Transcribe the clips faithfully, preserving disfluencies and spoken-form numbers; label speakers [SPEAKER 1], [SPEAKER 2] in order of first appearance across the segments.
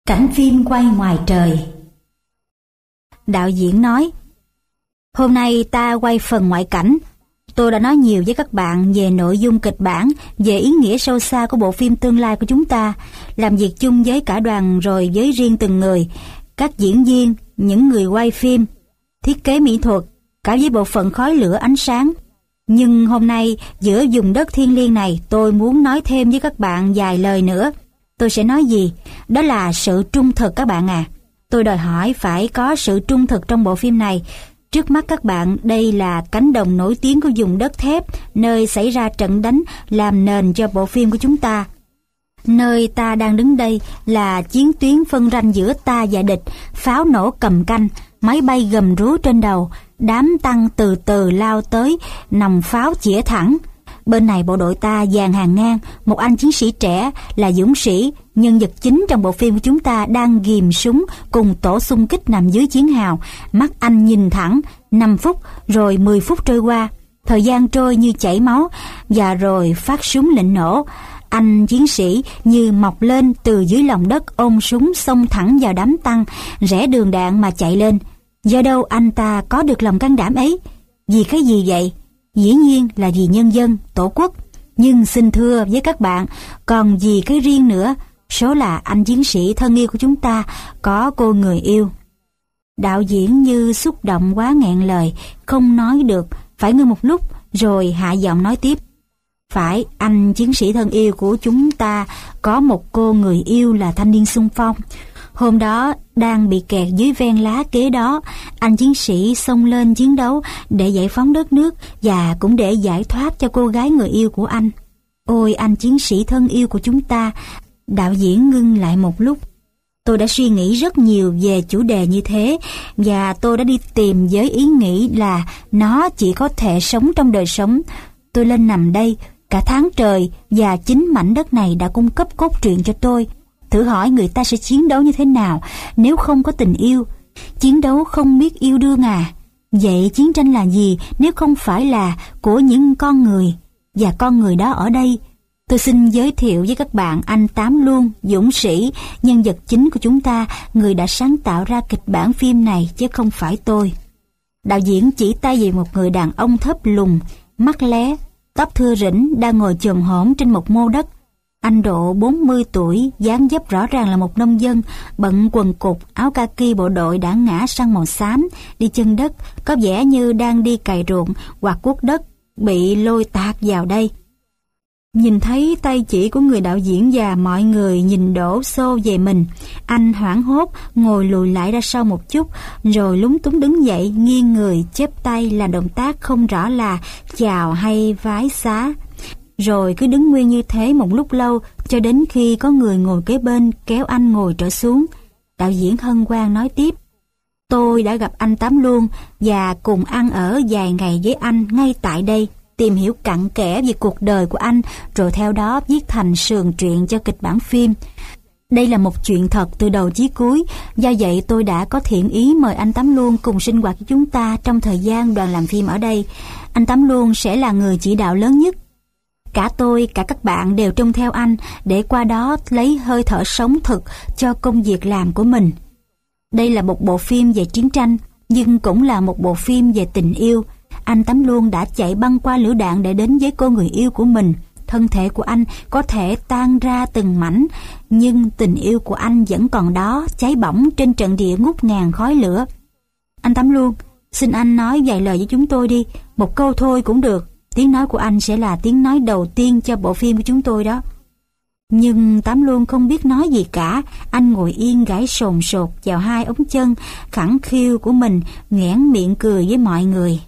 [SPEAKER 1] Cảnh phim quay ngoài trời. Đạo diễn nói: hôm nay ta quay phần ngoại cảnh. Tôi đã nói nhiều với các bạn về nội dung kịch bản, về ý nghĩa sâu xa của bộ phim tương lai của chúng ta, làm việc chung với cả đoàn rồi với riêng từng người, các diễn viên, những người quay phim, thiết kế mỹ thuật, cả với bộ phận khói lửa ánh sáng. Nhưng hôm nay, giữa vùng đất thiêng liêng này, tôi muốn nói thêm với các bạn vài lời nữa. Tôi sẽ nói gì? Đó là sự trung thực các bạn à. Tôi đòi hỏi phải có sự trung thực trong bộ phim này. Trước mắt các bạn, đây là cánh đồng nổi tiếng của vùng đất thép, nơi xảy ra trận đánh làm nền cho bộ phim của chúng ta. Nơi ta đang đứng đây là chiến tuyến phân ranh giữa ta và địch, pháo nổ cầm canh, máy bay gầm rú trên đầu, đám tăng từ từ lao tới, nòng pháo chĩa thẳng. Bên này bộ đội ta dàn hàng ngang, một anh chiến sĩ trẻ là dũng sĩ, nhân vật chính trong bộ phim của chúng ta đang ghìm súng cùng tổ xung kích nằm dưới chiến hào. Mắt anh nhìn thẳng, năm phút rồi mười phút trôi qua, thời gian trôi như chảy máu, và rồi phát súng lệnh nổ. Anh chiến sĩ như mọc lên từ dưới lòng đất, ôm súng xông thẳng vào đám tăng, rẽ đường đạn mà chạy lên. Do đâu anh ta có được lòng can đảm ấy? Vì cái gì vậy? Dĩ nhiên là vì nhân dân, tổ quốc. Nhưng xin thưa với các bạn, còn vì cái riêng nữa, số là anh chiến sĩ thân yêu của chúng ta có cô người yêu. Đạo diễn như xúc động quá nghẹn lời, không nói được, phải ngưng một lúc rồi hạ giọng nói tiếp. Phải, anh chiến sĩ thân yêu của chúng ta có một cô người yêu là thanh niên xung phong. Hôm đó, đang bị kẹt dưới ven lá kế đó, anh chiến sĩ xông lên chiến đấu để giải phóng đất nước và cũng để giải thoát cho cô gái người yêu của anh. Ôi anh chiến sĩ thân yêu của chúng ta! Đạo diễn ngưng lại một lúc. Tôi đã suy nghĩ rất nhiều về chủ đề như thế, và tôi đã đi tìm với ý nghĩ là nó chỉ có thể sống trong đời sống. Tôi lên nằm đây cả tháng trời, và chính mảnh đất này đã cung cấp cốt truyện cho tôi. Thử hỏi người ta sẽ chiến đấu như thế nào nếu không có tình yêu? Chiến đấu không biết yêu đương à? Vậy chiến tranh là gì nếu không phải là của những con người? Và con người đó ở đây, tôi xin giới thiệu với các bạn anh Tám Luông, dũng sĩ, nhân vật chính của chúng ta, người đã sáng tạo ra kịch bản phim này chứ không phải tôi. Đạo diễn chỉ tay về một người đàn ông thấp lùn, mắt lé, tóc thưa rỉnh, đang ngồi chồm hổm trên một mô đất. Anh độ bốn mươi tuổi, dáng dấp rõ ràng là một nông dân, bận quần cụt, áo kaki bộ đội đã ngã sang màu xám, đi chân đất, có vẻ như đang đi cày ruộng hoặc cuốc đất, bị lôi tạt vào đây. Nhìn thấy tay chỉ của người đạo diễn và mọi người nhìn đổ xô về mình, anh hoảng hốt ngồi lùi lại ra sau một chút, rồi lúng túng đứng dậy, nghiêng người, chép tay là động tác không rõ là chào hay vái xá. Rồi cứ đứng nguyên như thế một lúc lâu, cho đến khi có người ngồi kế bên kéo anh ngồi trở xuống. Đạo diễn hân hoan nói tiếp. Tôi đã gặp anh Tám Luông và cùng ăn ở vài ngày với anh ngay tại đây, tìm hiểu cặn kẽ về cuộc đời của anh, rồi theo đó viết thành sườn truyện cho kịch bản phim. Đây là một chuyện thật từ đầu chí cuối, do vậy tôi đã có thiện ý mời anh Tám Luông cùng sinh hoạt với chúng ta trong thời gian đoàn làm phim ở đây. Anh Tám Luông sẽ là người chỉ đạo lớn nhất. Cả tôi, cả các bạn đều trông theo anh để qua đó lấy hơi thở sống thực cho công việc làm của mình. Đây là một bộ phim về chiến tranh, nhưng cũng là một bộ phim về tình yêu. Anh Tám Luông đã chạy băng qua lửa đạn để đến với cô người yêu của mình. Thân thể của anh có thể tan ra từng mảnh, nhưng tình yêu của anh vẫn còn đó, cháy bỏng trên trận địa ngút ngàn khói lửa. Anh Tám Luông, xin anh nói vài lời với chúng tôi đi, một câu thôi cũng được. Tiếng nói của anh sẽ là tiếng nói đầu tiên cho bộ phim của chúng tôi đó. Nhưng Tám Luông không biết nói gì cả. Anh ngồi yên gãi sồn sột vào hai ống chân khẳng khiu của mình, nhoẻn miệng cười với mọi người.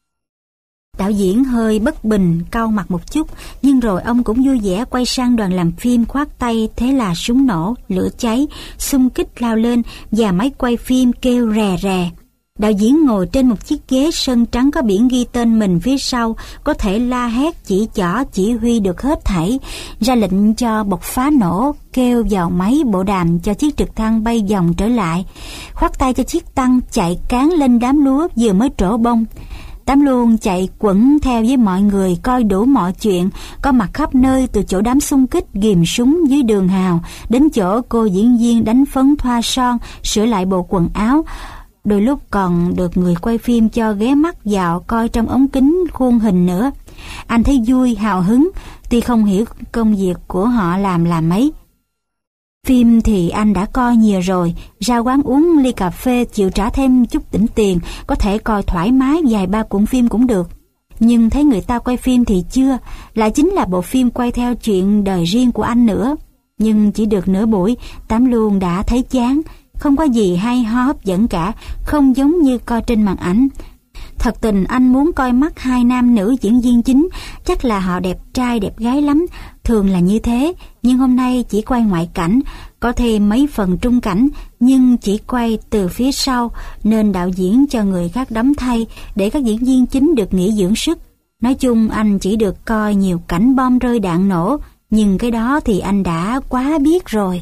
[SPEAKER 1] Đạo diễn hơi bất bình, cau mặt một chút, nhưng rồi ông cũng vui vẻ quay sang đoàn làm phim khoát tay, thế là súng nổ, lửa cháy, xung kích lao lên và máy quay phim kêu rè rè. Đạo diễn ngồi trên một chiếc ghế sân trắng có biển ghi tên mình phía sau, có thể la hét, chỉ trỏ, chỉ huy được hết thảy, ra lệnh cho bộc phá nổ, kêu vào máy bộ đàm cho chiếc trực thăng bay vòng trở lại, khoát tay cho chiếc tăng chạy cán lên đám lúa vừa mới trổ bông. Tám luôn chạy quẩn theo với mọi người coi đủ mọi chuyện, có mặt khắp nơi từ chỗ đám xung kích ghìm súng dưới đường hào, đến chỗ cô diễn viên đánh phấn thoa son, sửa lại bộ quần áo. Đôi lúc còn được người quay phim cho ghé mắt vào coi trong ống kính khuôn hình nữa. Anh thấy vui, hào hứng, tuy không hiểu công việc của họ làm là mấy. Phim thì anh đã coi nhiều rồi, ra quán uống ly cà phê chịu trả thêm chút đỉnh tiền, có thể coi thoải mái vài ba cuộn phim cũng được. Nhưng thấy người ta quay phim thì chưa, lại chính là bộ phim quay theo chuyện đời riêng của anh nữa. Nhưng chỉ được nửa buổi, Tám luôn đã thấy chán, không có gì hay ho hấp dẫn cả, không giống như coi trên màn ảnh. Thật tình anh muốn coi mắt hai nam nữ diễn viên chính, chắc là họ đẹp trai đẹp gái lắm, thường là như thế, nhưng hôm nay chỉ quay ngoại cảnh, có thêm mấy phần trung cảnh, nhưng chỉ quay từ phía sau, nên đạo diễn cho người khác đóng thay, để các diễn viên chính được nghỉ dưỡng sức. Nói chung anh chỉ được coi nhiều cảnh bom rơi đạn nổ, nhưng cái đó thì anh đã quá biết rồi.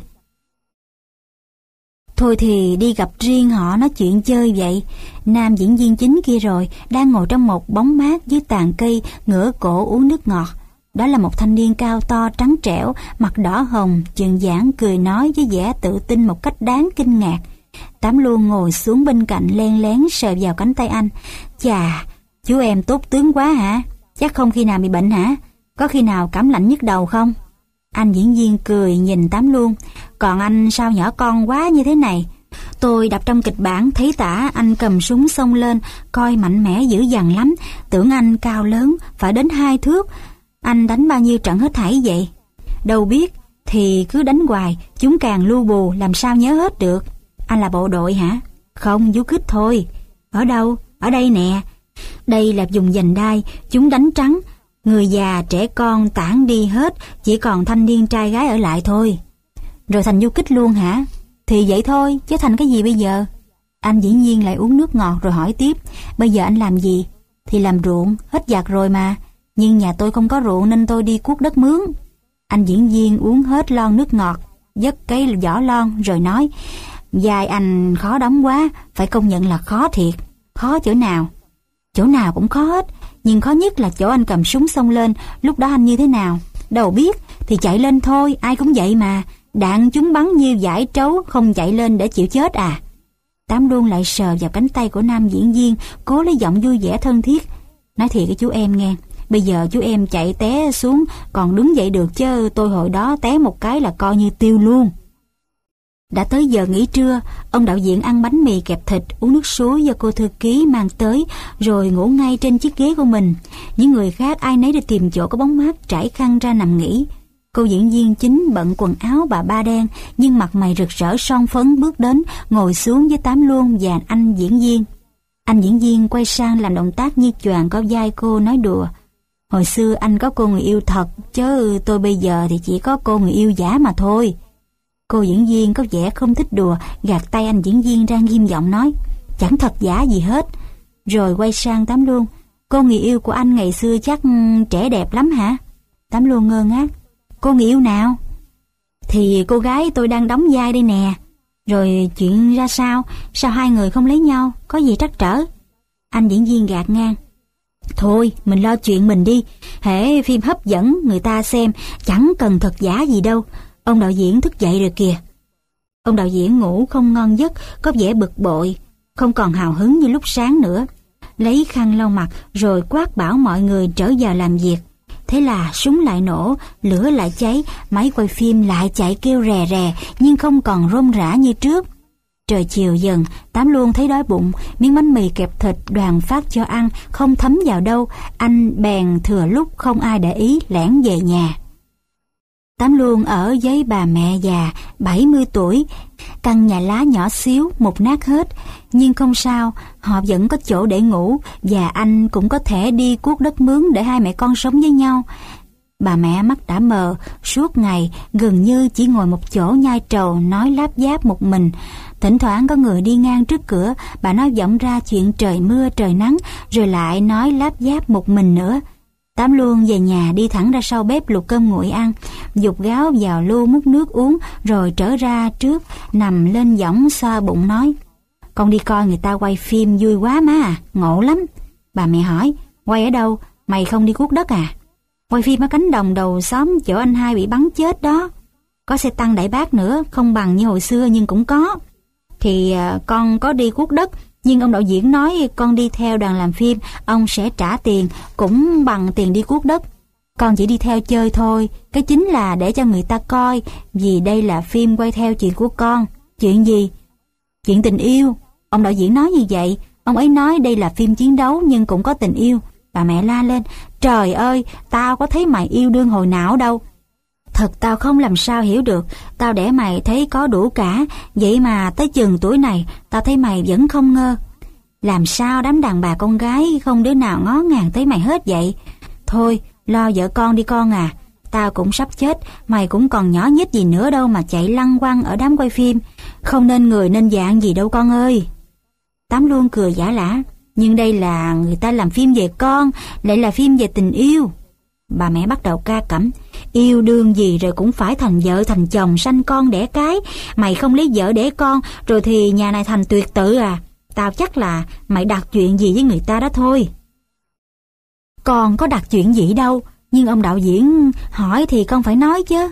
[SPEAKER 1] Thôi thì đi gặp riêng họ nói chuyện chơi vậy. Nam diễn viên chính kia rồi, đang ngồi trong một bóng mát dưới tàn cây, ngửa cổ uống nước ngọt. Đó là một thanh niên cao to trắng trẻo, mặt đỏ hồng, chừng giảng cười nói với vẻ tự tin một cách đáng kinh ngạc. Tám luôn ngồi xuống bên cạnh len lén sờ vào cánh tay anh. Chà, chú em tốt tướng quá hả? Chắc không khi nào bị bệnh hả? Có khi nào cảm lạnh nhức đầu không? Anh diễn viên cười nhìn Tám luôn. Còn anh sao nhỏ con quá như thế này? Tôi đọc trong kịch bản thấy tả anh cầm súng xông lên, coi mạnh mẽ dữ dằn lắm, tưởng anh cao lớn, phải đến hai thước. Anh đánh bao nhiêu trận hết thảy vậy? Đâu biết, thì cứ đánh hoài, chúng càng lu bù, làm sao nhớ hết được. Anh là bộ đội hả? Không, du kích thôi. Ở đâu? Ở đây nè. Đây là vùng giành đai, chúng đánh trắng. Người già, trẻ con tản đi hết, chỉ còn thanh niên trai gái ở lại thôi. Rồi thành du kích luôn hả? Thì vậy thôi, chứ thành cái gì bây giờ? Anh dĩ nhiên lại uống nước ngọt rồi hỏi tiếp. Bây giờ anh làm gì? Thì làm ruộng, hết giặc rồi mà. Nhưng nhà tôi không có ruộng nên tôi đi cuốc đất mướn. Anh diễn viên uống hết lon nước ngọt, vất cái vỏ lon rồi nói. Vai anh khó đóng quá, phải công nhận là khó thiệt. Khó chỗ nào? Chỗ nào cũng khó hết, nhưng khó nhất là chỗ anh cầm súng xông lên. Lúc đó anh như thế nào? Đâu biết, thì chạy lên thôi, ai cũng vậy mà. Đạn chúng bắn như dải trấu, không chạy lên để chịu chết à? Tám luôn lại sờ vào cánh tay của nam diễn viên, cố lấy giọng vui vẻ thân thiết. Nói thiệt với chú em nghe, bây giờ chú em chạy té xuống còn đứng dậy được, chứ tôi hồi đó té một cái là coi như tiêu luôn. Đã tới giờ nghỉ trưa, ông đạo diễn ăn bánh mì kẹp thịt, uống nước suối do cô thư ký mang tới, rồi ngủ ngay trên chiếc ghế của mình. Những người khác ai nấy đi tìm chỗ có bóng mát trải khăn ra nằm nghỉ. Cô diễn viên chính bận quần áo bà ba đen, nhưng mặt mày rực rỡ son phấn bước đến, ngồi xuống với Tám luôn và anh diễn viên. Anh diễn viên quay sang làm động tác như choàng có vai cô nói đùa. Hồi xưa anh có cô người yêu thật, chứ tôi bây giờ thì chỉ có cô người yêu giả mà thôi. Cô diễn viên có vẻ không thích đùa, gạt tay anh diễn viên ra nghiêm giọng nói. Chẳng thật giả gì hết. Rồi quay sang Tám luôn. Cô người yêu của anh ngày xưa chắc trẻ đẹp lắm hả? Tám luôn ngơ ngác. Cô người yêu nào? Thì cô gái tôi đang đóng vai đây nè. Rồi chuyện ra sao? Sao hai người không lấy nhau? Có gì trắc trở? Anh diễn viên gạt ngang. Thôi mình lo chuyện mình đi. Hễ phim hấp dẫn người ta xem, chẳng cần thật giả gì đâu. Ông đạo diễn thức dậy rồi kìa. Ông đạo diễn ngủ không ngon giấc, có vẻ bực bội, không còn hào hứng như lúc sáng nữa. Lấy khăn lau mặt rồi quát bảo mọi người trở vào làm việc. Thế là súng lại nổ, lửa lại cháy, máy quay phim lại chạy kêu rè rè, nhưng không còn rôm rã như trước. Trời chiều dần, Tám luôn thấy đói bụng, miếng bánh mì kẹp thịt Đoàn phát cho ăn, không thấm vào đâu. Anh bèn thừa lúc không ai để ý lẻn về nhà. Tám luôn ở với bà mẹ già, bảy mươi tuổi, căn nhà lá nhỏ xíu, mục nát hết. Nhưng không sao, họ vẫn có chỗ để ngủ, và anh cũng có thể đi cuốc đất mướn để hai mẹ con sống với nhau. Bà mẹ mắt đã mờ, suốt ngày gần như chỉ ngồi một chỗ nhai trầu nói láp giáp một mình. Thỉnh thoảng có người đi ngang trước cửa, bà nói vọng ra chuyện trời mưa trời nắng, rồi lại nói láp giáp một mình nữa. Tám luôn về nhà đi thẳng ra sau bếp luộc cơm nguội ăn, dục gáo vào lu múc nước uống, rồi trở ra trước nằm lên võng xoa bụng nói. Con đi coi người ta quay phim vui quá má à, ngộ lắm. Bà mẹ hỏi, quay ở đâu? Mày không đi cuốc đất à? Quay phim ở cánh đồng đầu xóm chỗ anh hai bị bắn chết đó. Có xe tăng đại bác nữa, không bằng như hồi xưa nhưng cũng có. Thì à, con có đi cuốc đất, nhưng ông đạo diễn nói con đi theo đoàn làm phim, ông sẽ trả tiền, cũng bằng tiền đi cuốc đất. Con chỉ đi theo chơi thôi, cái chính là để cho người ta coi, vì đây là phim quay theo chuyện của con. Chuyện gì? Chuyện tình yêu. Ông đạo diễn nói như vậy. Ông ấy nói đây là phim chiến đấu nhưng cũng có tình yêu. Bà mẹ la lên, trời ơi, tao có thấy mày yêu đương hồi nào đâu. Thật tao không làm sao hiểu được, tao để mày thấy có đủ cả, vậy mà tới chừng tuổi này, tao thấy mày vẫn không ngơ. Làm sao đám đàn bà con gái không đứa nào ngó ngàng tới mày hết vậy? Thôi, lo vợ con đi con à, tao cũng sắp chết, mày cũng còn nhỏ nhít gì nữa đâu mà chạy lăng quăng ở đám quay phim, không nên người nên dạng gì đâu con ơi. Tám luôn cười giả lả, nhưng đây là người ta làm phim về con, lại là phim về tình yêu. Bà mẹ bắt đầu ca cẩm, yêu đương gì rồi cũng phải thành vợ thành chồng sanh con đẻ cái, mày không lấy vợ đẻ con rồi thì nhà này thành tuyệt tự à? Tao chắc là mày đặt chuyện gì với người ta đó thôi. Con có đặt chuyện gì đâu, nhưng ông đạo diễn hỏi thì con phải nói chứ.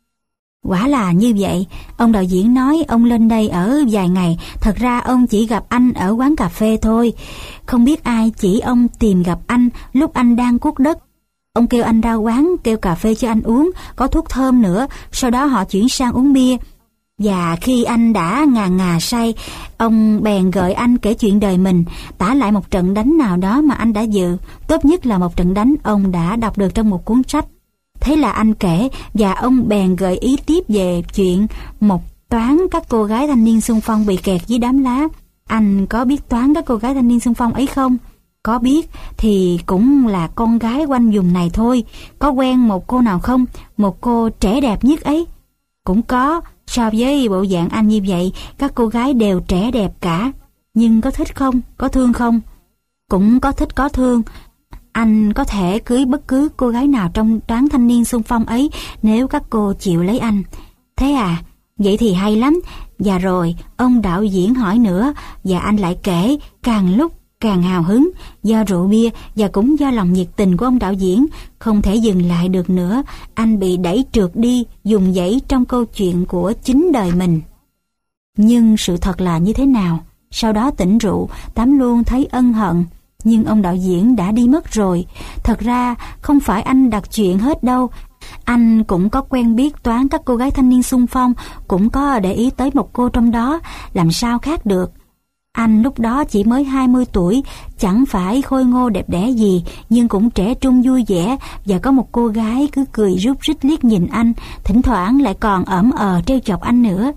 [SPEAKER 1] Quả là như vậy, ông đạo diễn nói ông lên đây ở vài ngày, thật ra ông chỉ gặp anh ở quán cà phê thôi. Không biết ai chỉ ông tìm gặp anh lúc anh đang cuốc đất. Ông kêu anh ra quán, kêu cà phê cho anh uống, có thuốc thơm nữa, sau đó họ chuyển sang uống bia. Và khi anh đã ngà ngà say, ông bèn gợi anh kể chuyện đời mình, tả lại một trận đánh nào đó mà anh đã dự, tốt nhất là một trận đánh ông đã đọc được trong một cuốn sách. Thế là anh kể, và ông bèn gợi ý tiếp về chuyện một toán các cô gái thanh niên xung phong bị kẹt dưới đám lá. Anh có biết toán các cô gái thanh niên xung phong ấy không? Có biết, thì cũng là con gái quanh vùng này thôi. Có quen một cô nào không? Một cô trẻ đẹp nhất ấy. Cũng có, so với bộ dạng anh như vậy, các cô gái đều trẻ đẹp cả. Nhưng có thích không? Có thương không? Cũng có thích có thương. Anh có thể cưới bất cứ cô gái nào trong toán thanh niên xung phong ấy nếu các cô chịu lấy anh. Thế à? Vậy thì hay lắm. Và rồi, ông đạo diễn hỏi nữa, và anh lại kể, càng lúc càng hào hứng, do rượu bia và cũng do lòng nhiệt tình của ông đạo diễn, không thể dừng lại được nữa, anh bị đẩy trượt đi, dùng dãy trong câu chuyện của chính đời mình. Nhưng sự thật là như thế nào? Sau đó tỉnh rượu, Tám luôn thấy ân hận, nhưng ông đạo diễn đã đi mất rồi. Thật ra không phải anh đặt chuyện hết đâu, anh cũng có quen biết toán các cô gái thanh niên xung phong, cũng có để ý tới một cô trong đó, làm sao khác được. Anh lúc đó chỉ mới hai mươi tuổi, chẳng phải khôi ngô đẹp đẽ gì, nhưng cũng trẻ trung vui vẻ, và có một cô gái cứ cười rúc rít liếc nhìn anh, thỉnh thoảng lại còn ẩm ờ trêu chọc anh nữa.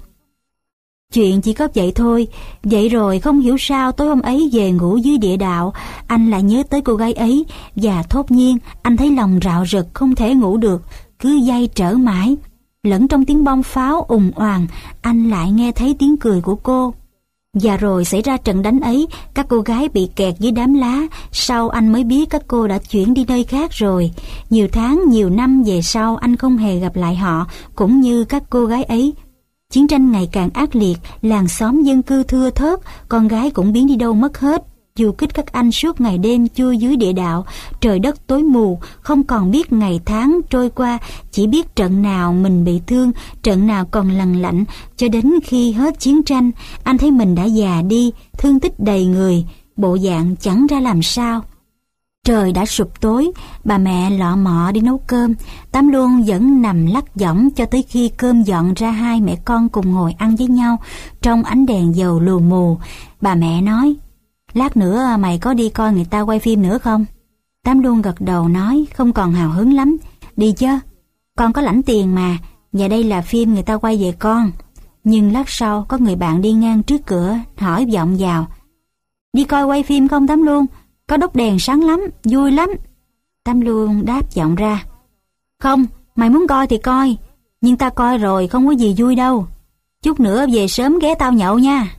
[SPEAKER 1] Chuyện chỉ có vậy thôi. Vậy rồi không hiểu sao tối hôm ấy về ngủ dưới địa đạo, anh lại nhớ tới cô gái ấy, và thốt nhiên anh thấy lòng rạo rực không thể ngủ được, cứ day trở mãi. Lẫn trong tiếng bom pháo ùng oàng, anh lại nghe thấy tiếng cười của cô. Và rồi xảy ra trận đánh ấy, các cô gái bị kẹt dưới đám lá, sau anh mới biết các cô đã chuyển đi nơi khác rồi. Nhiều tháng, nhiều năm về sau anh không hề gặp lại họ, cũng như các cô gái ấy. Chiến tranh ngày càng ác liệt, làng xóm dân cư thưa thớt, con gái cũng biến đi đâu mất hết. Du kích các anh suốt ngày đêm chui dưới địa đạo, trời đất tối mù, không còn biết ngày tháng trôi qua, chỉ biết trận nào mình bị thương, trận nào còn lằn lạnh, cho đến khi hết chiến tranh, anh thấy mình đã già đi, thương tích đầy người, bộ dạng chẳng ra làm sao. Trời đã sụp tối, bà mẹ lọ mọ đi nấu cơm, Tám luôn vẫn nằm lắc võng cho tới khi cơm dọn ra, hai mẹ con cùng ngồi ăn với nhau trong ánh đèn dầu lù mù. Bà mẹ nói, lát nữa mày có đi coi người ta quay phim nữa không? Tám luôn gật đầu nói, không còn hào hứng lắm. Đi chứ, con có lãnh tiền mà, và đây là phim người ta quay về con. Nhưng lát sau có người bạn đi ngang trước cửa, hỏi vọng vào, đi coi quay phim không Tám luôn? Có đốt đèn sáng lắm, vui lắm. Tám luôn đáp vọng ra, không, mày muốn coi thì coi, nhưng ta coi rồi không có gì vui đâu. Chút nữa về sớm ghé tao nhậu nha.